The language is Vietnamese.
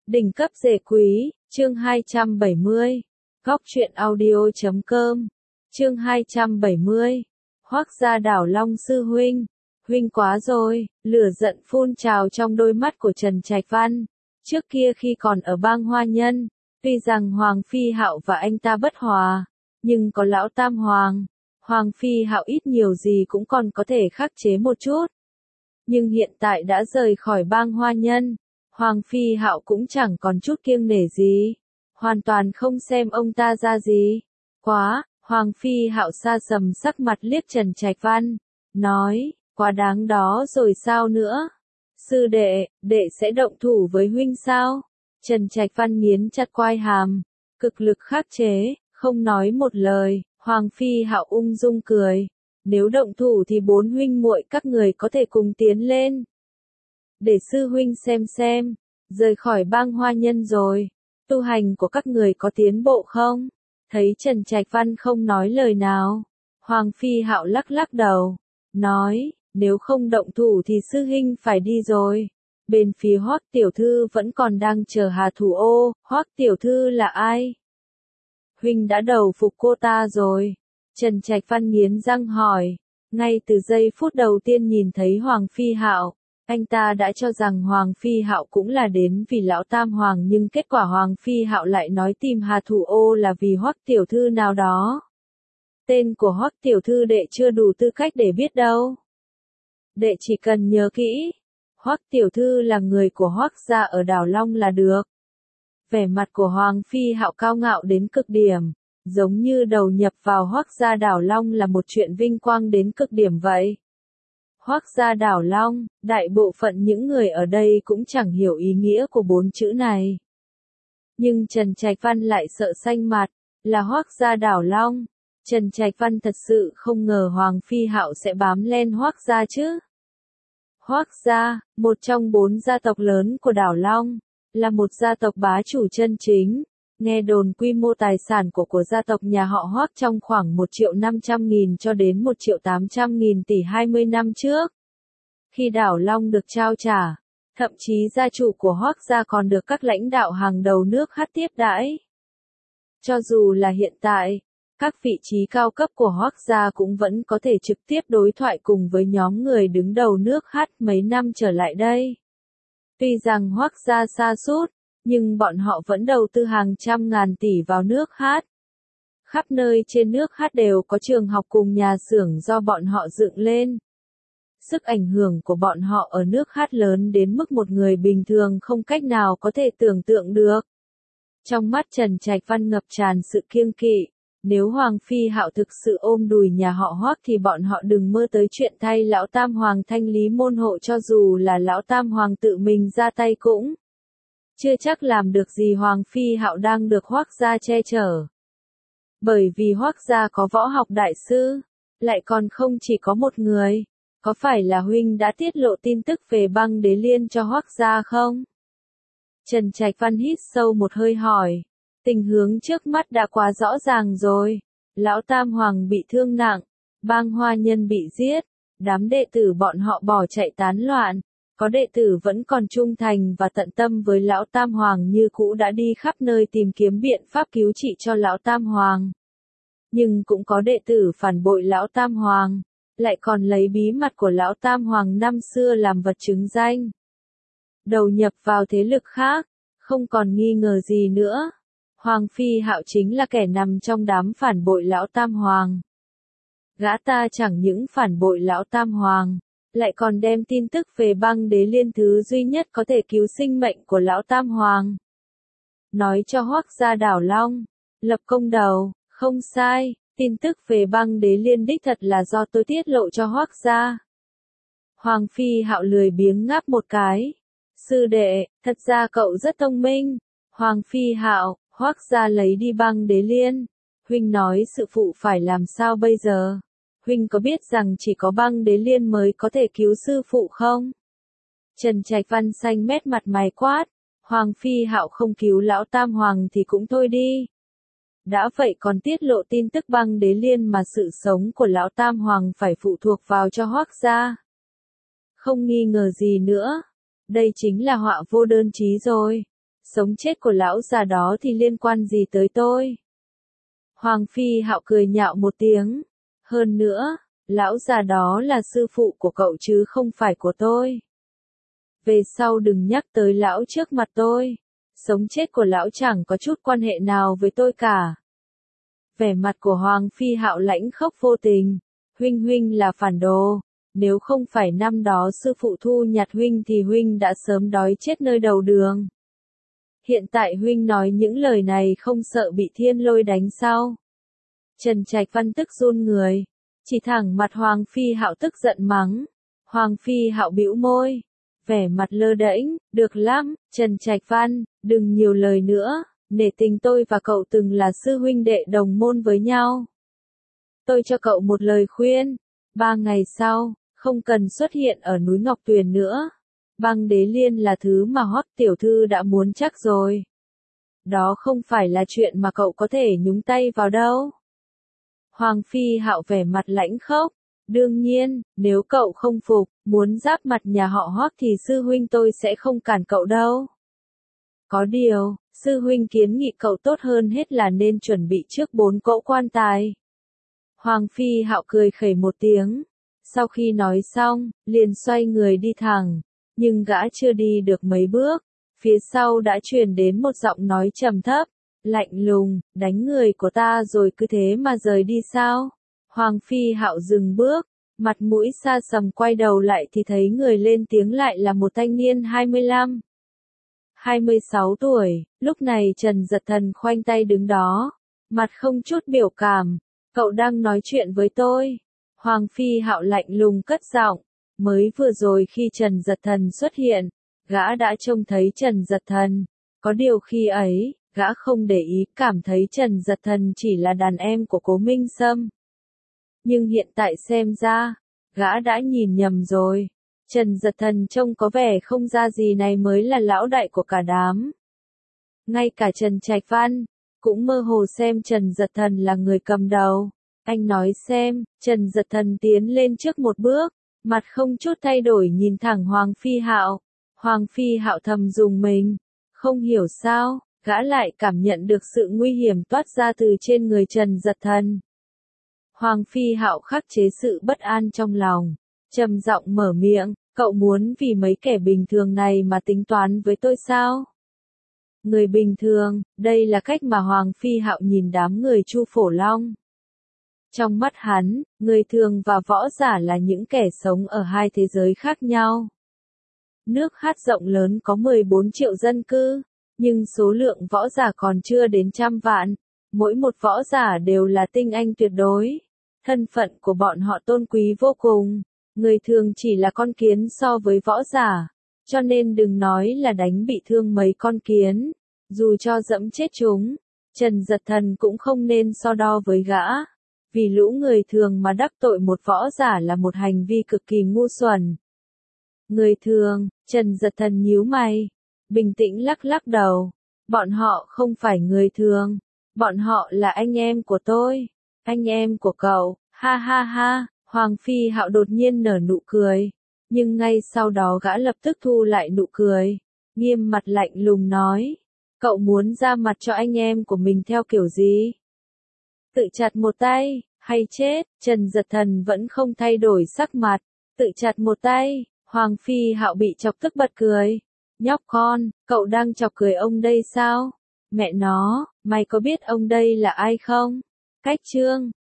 Đỉnh cấp rể quý, chương 270. Góc truyện audio.com. Chương 270. Hoắc gia đảo Long sư huynh. Huynh quá rồi, lửa giận phun trào trong đôi mắt của Trần Trạch Văn. Trước kia khi còn ở bang Hoa Nhân, tuy rằng Hoàng Phi Hạo và anh ta bất hòa, nhưng có lão Tam Hoàng, Hoàng Phi Hạo ít nhiều gì cũng còn có thể khắc chế một chút. Nhưng hiện tại đã rời khỏi bang Hoa Nhân, Hoàng Phi Hạo cũng chẳng còn chút kiêng nể gì, hoàn toàn không xem ông ta ra gì. Quá, Hoàng Phi Hạo xa sầm sắc mặt liếc Trần Trạch Văn, nói, quá đáng đó rồi sao nữa? Sư đệ sẽ động thủ với huynh sao? Trần Trạch Văn nghiến chặt quai hàm, cực lực khắc chế, không nói một lời. Hoàng Phi Hạo ung dung cười, nếu động thủ thì bốn huynh muội các người có thể cùng tiến lên. Để sư huynh xem, rời khỏi bang Hoa Nhân rồi, tu hành của các người có tiến bộ không? Thấy Trần Trạch Văn không nói lời nào, Hoàng Phi Hạo lắc lắc đầu, nói, nếu không động thủ thì sư huynh phải đi rồi. Bên phía Hoắc tiểu thư vẫn còn đang chờ Hà Thủ Ô. Hoắc tiểu thư là ai? Huynh đã đầu phục cô ta rồi. Trần Trạch Văn nghiến răng hỏi. Ngay từ giây phút đầu tiên nhìn thấy Hoàng Phi Hạo, anh ta đã cho rằng Hoàng Phi Hạo cũng là đến vì lão Tam Hoàng, nhưng kết quả Hoàng Phi Hạo lại nói tìm Hà Thủ Ô là vì Hoắc tiểu thư nào đó. Tên của Hoắc tiểu thư đệ chưa đủ tư cách để biết đâu. Đệ chỉ cần nhớ kỹ, Hoắc tiểu thư là người của Hoắc gia ở đảo Long là được. Vẻ mặt của Hoàng Phi Hạo cao ngạo đến cực điểm, giống như đầu nhập vào Hoắc gia đảo Long là một chuyện vinh quang đến cực điểm vậy. Hoắc gia đảo Long, đại bộ phận những người ở đây cũng chẳng hiểu ý nghĩa của bốn chữ này. Nhưng Trần Trạch Văn lại sợ xanh mặt, là Hoắc gia đảo Long. Trần Trạch Văn thật sự không ngờ Hoàng Phi Hạo sẽ bám lên Hoắc gia chứ. Hoắc gia, một trong bốn gia tộc lớn của đảo Long, là một gia tộc bá chủ chân chính. Nghe đồn quy mô tài sản của gia tộc nhà họ Hoắc trong khoảng 1.500.000 cho đến 1.800.000 tỷ 20 năm trước. Khi đảo Long được trao trả, thậm chí gia chủ của Hoắc gia còn được các lãnh đạo hàng đầu nước Hát tiếp đãi. Cho dù là hiện tại, các vị trí cao cấp của Hoắc gia cũng vẫn có thể trực tiếp đối thoại cùng với nhóm người đứng đầu nước Hát mấy năm trở lại đây. Tuy rằng Hoắc gia sa sút, nhưng bọn họ vẫn đầu tư hàng trăm ngàn tỷ vào nước Hát. Khắp nơi trên nước Hát đều có trường học cùng nhà xưởng do bọn họ dựng lên. Sức ảnh hưởng của bọn họ ở nước Hát lớn đến mức một người bình thường không cách nào có thể tưởng tượng được. Trong mắt Trần Trạch Văn ngập tràn sự kiêng kỵ. Nếu Hoàng Phi Hạo thực sự ôm đùi nhà họ Hoắc thì bọn họ đừng mơ tới chuyện thay lão Tam Hoàng thanh lý môn hộ, cho dù là lão Tam Hoàng tự mình ra tay cũng chưa chắc làm được gì. Hoàng Phi Hạo đang được Hoắc gia che chở. Bởi vì Hoắc gia có võ học đại sư, lại còn không chỉ có một người. Có phải là huynh đã tiết lộ tin tức về Băng Đế Liên cho Hoắc gia không? Trần Trạch Văn hít sâu một hơi hỏi. Tình huống trước mắt đã quá rõ ràng rồi. Lão Tam Hoàng bị thương nặng, bang Hoa Nhân bị giết, đám đệ tử bọn họ bỏ chạy tán loạn. Có đệ tử vẫn còn trung thành và tận tâm với lão Tam Hoàng như cũ đã đi khắp nơi tìm kiếm biện pháp cứu trị cho lão Tam Hoàng. Nhưng cũng có đệ tử phản bội lão Tam Hoàng, lại còn lấy bí mật của lão Tam Hoàng năm xưa làm vật chứng danh. Đầu nhập vào thế lực khác, không còn nghi ngờ gì nữa. Hoàng Phi Hạo chính là kẻ nằm trong đám phản bội lão Tam Hoàng. Gã ta chẳng những phản bội lão Tam Hoàng, lại còn đem tin tức về Băng Đế Liên, thứ duy nhất có thể cứu sinh mệnh của lão Tam Hoàng, nói cho Hoắc gia đảo Long, lập công đầu. Không sai, tin tức về Băng Đế Liên đích thật là do tôi tiết lộ cho Hoắc gia. Hoàng Phi Hạo lười biếng ngáp một cái. Sư đệ, thật ra cậu rất thông minh. Hoàng Phi Hạo, Hoắc gia lấy đi Băng Đế Liên. Huynh nói sự phụ phải làm sao bây giờ? Huynh có biết rằng chỉ có Băng Đế Liên mới có thể cứu sư phụ không? Trần Trạch Văn xanh mét mặt mày quát. Hoàng Phi Hạo không cứu lão Tam Hoàng thì cũng thôi đi. Đã vậy còn tiết lộ tin tức Băng Đế Liên mà sự sống của lão Tam Hoàng phải phụ thuộc vào cho Hoắc gia. Không nghi ngờ gì nữa. Đây chính là họa vô đơn chí rồi. sống chết của lão già đó thì liên quan gì tới tôi? Hoàng Phi Hạo cười nhạo một tiếng. Hơn nữa, lão già đó là sư phụ của cậu chứ không phải của tôi. Về sau đừng nhắc tới lão trước mặt tôi. Sống chết của lão chẳng có chút quan hệ nào với tôi cả. Vẻ mặt của Hoàng Phi Hạo lãnh khốc vô tình. Huynh là phản đồ. Nếu không phải năm đó sư phụ thu nhặt huynh thì huynh đã sớm đói chết nơi đầu đường. Hiện tại huynh nói những lời này không sợ bị thiên lôi đánh sao? Trần Trạch Văn tức run người, chỉ thẳng mặt Hoàng Phi Hạo tức giận mắng. Hoàng Phi Hạo bĩu môi, vẻ mặt lơ đễnh, được lắm, Trần Trạch Văn, đừng nhiều lời nữa, nể tình tôi và cậu từng là sư huynh đệ đồng môn với nhau. Tôi cho cậu một lời khuyên, 3 ngày sau, không cần xuất hiện ở núi Ngọc Tuyền nữa. Băng Đế Liên là thứ mà Hoắc tiểu thư đã muốn chắc rồi. Đó không phải là chuyện mà cậu có thể nhúng tay vào đâu. Hoàng Phi Hạo vẻ mặt lãnh khốc. Đương nhiên, nếu cậu không phục, muốn giáp mặt nhà họ Hoắc thì sư huynh tôi sẽ không cản cậu đâu. Có điều, sư huynh kiến nghị cậu tốt hơn hết là nên chuẩn bị trước 4 cỗ quan tài. Hoàng Phi Hạo cười khẩy một tiếng. Sau khi nói xong, liền xoay người đi thẳng. Nhưng gã chưa đi được mấy bước, phía sau đã truyền đến một giọng nói trầm thấp, lạnh lùng, đánh người của ta rồi cứ thế mà rời đi sao? Hoàng Phi Hạo dừng bước, mặt mũi xa sầm quay đầu lại thì thấy người lên tiếng lại là một thanh niên 25, 26 tuổi, lúc này Trần Giật Thần khoanh tay đứng đó, mặt không chút biểu cảm, cậu đang nói chuyện với tôi. Hoàng Phi Hạo lạnh lùng cất giọng. Mới vừa rồi khi Trần Giật Thần xuất hiện, gã đã trông thấy Trần Giật Thần. Có điều khi ấy, gã không để ý, cảm thấy Trần Giật Thần chỉ là đàn em của Cố Minh Sâm. Nhưng hiện tại xem ra, gã đã nhìn nhầm rồi. Trần Giật Thần trông có vẻ không ra gì này mới là lão đại của cả đám. Ngay cả Trần Trạch Văn, cũng mơ hồ xem Trần Giật Thần là người cầm đầu. Anh nói xem, Trần Giật Thần tiến lên trước một bước. Mặt không chút thay đổi nhìn thẳng Hoàng Phi Hạo. Hoàng Phi Hạo thầm dùng mình. Không hiểu sao, gã lại cảm nhận được sự nguy hiểm toát ra từ trên người Trần Giật Thần. Hoàng Phi Hạo khắc chế sự bất an trong lòng. Trầm giọng mở miệng, cậu muốn vì mấy kẻ bình thường này mà tính toán với tôi sao? Người bình thường, đây là cách mà Hoàng Phi Hạo nhìn đám người Chu Phổ Long. Trong mắt hắn, người thường và võ giả là những kẻ sống ở hai thế giới khác nhau. Nước Hát rộng lớn có 14 triệu dân cư, nhưng số lượng võ giả còn chưa đến 100 vạn. Mỗi một võ giả đều là tinh anh tuyệt đối. Thân phận của bọn họ tôn quý vô cùng. Người thường chỉ là con kiến so với võ giả. Cho nên đừng nói là đánh bị thương mấy con kiến. Dù cho dẫm chết chúng, Trần Giật Thần cũng không nên so đo với gã. Vì lũ người thường mà đắc tội một võ giả là một hành vi cực kỳ ngu xuẩn. Người thường, Trần Giật Thần nhíu mày, bình tĩnh lắc lắc đầu. Bọn họ không phải người thường, bọn họ là anh em của tôi, anh em của cậu, ha ha ha. Hoàng Phi Hạo đột nhiên nở nụ cười, nhưng ngay sau đó gã lập tức thu lại nụ cười, nghiêm mặt lạnh lùng nói, cậu muốn ra mặt cho anh em của mình theo kiểu gì? Tự chặt một tay, hay chết? Trần Giật Thần vẫn không thay đổi sắc mặt, tự chặt một tay. Hoàng Phi Hạo bị chọc tức bật cười. Nhóc con, cậu đang chọc cười ông đây sao? Mẹ nó, mày có biết ông đây là ai không? Cách chương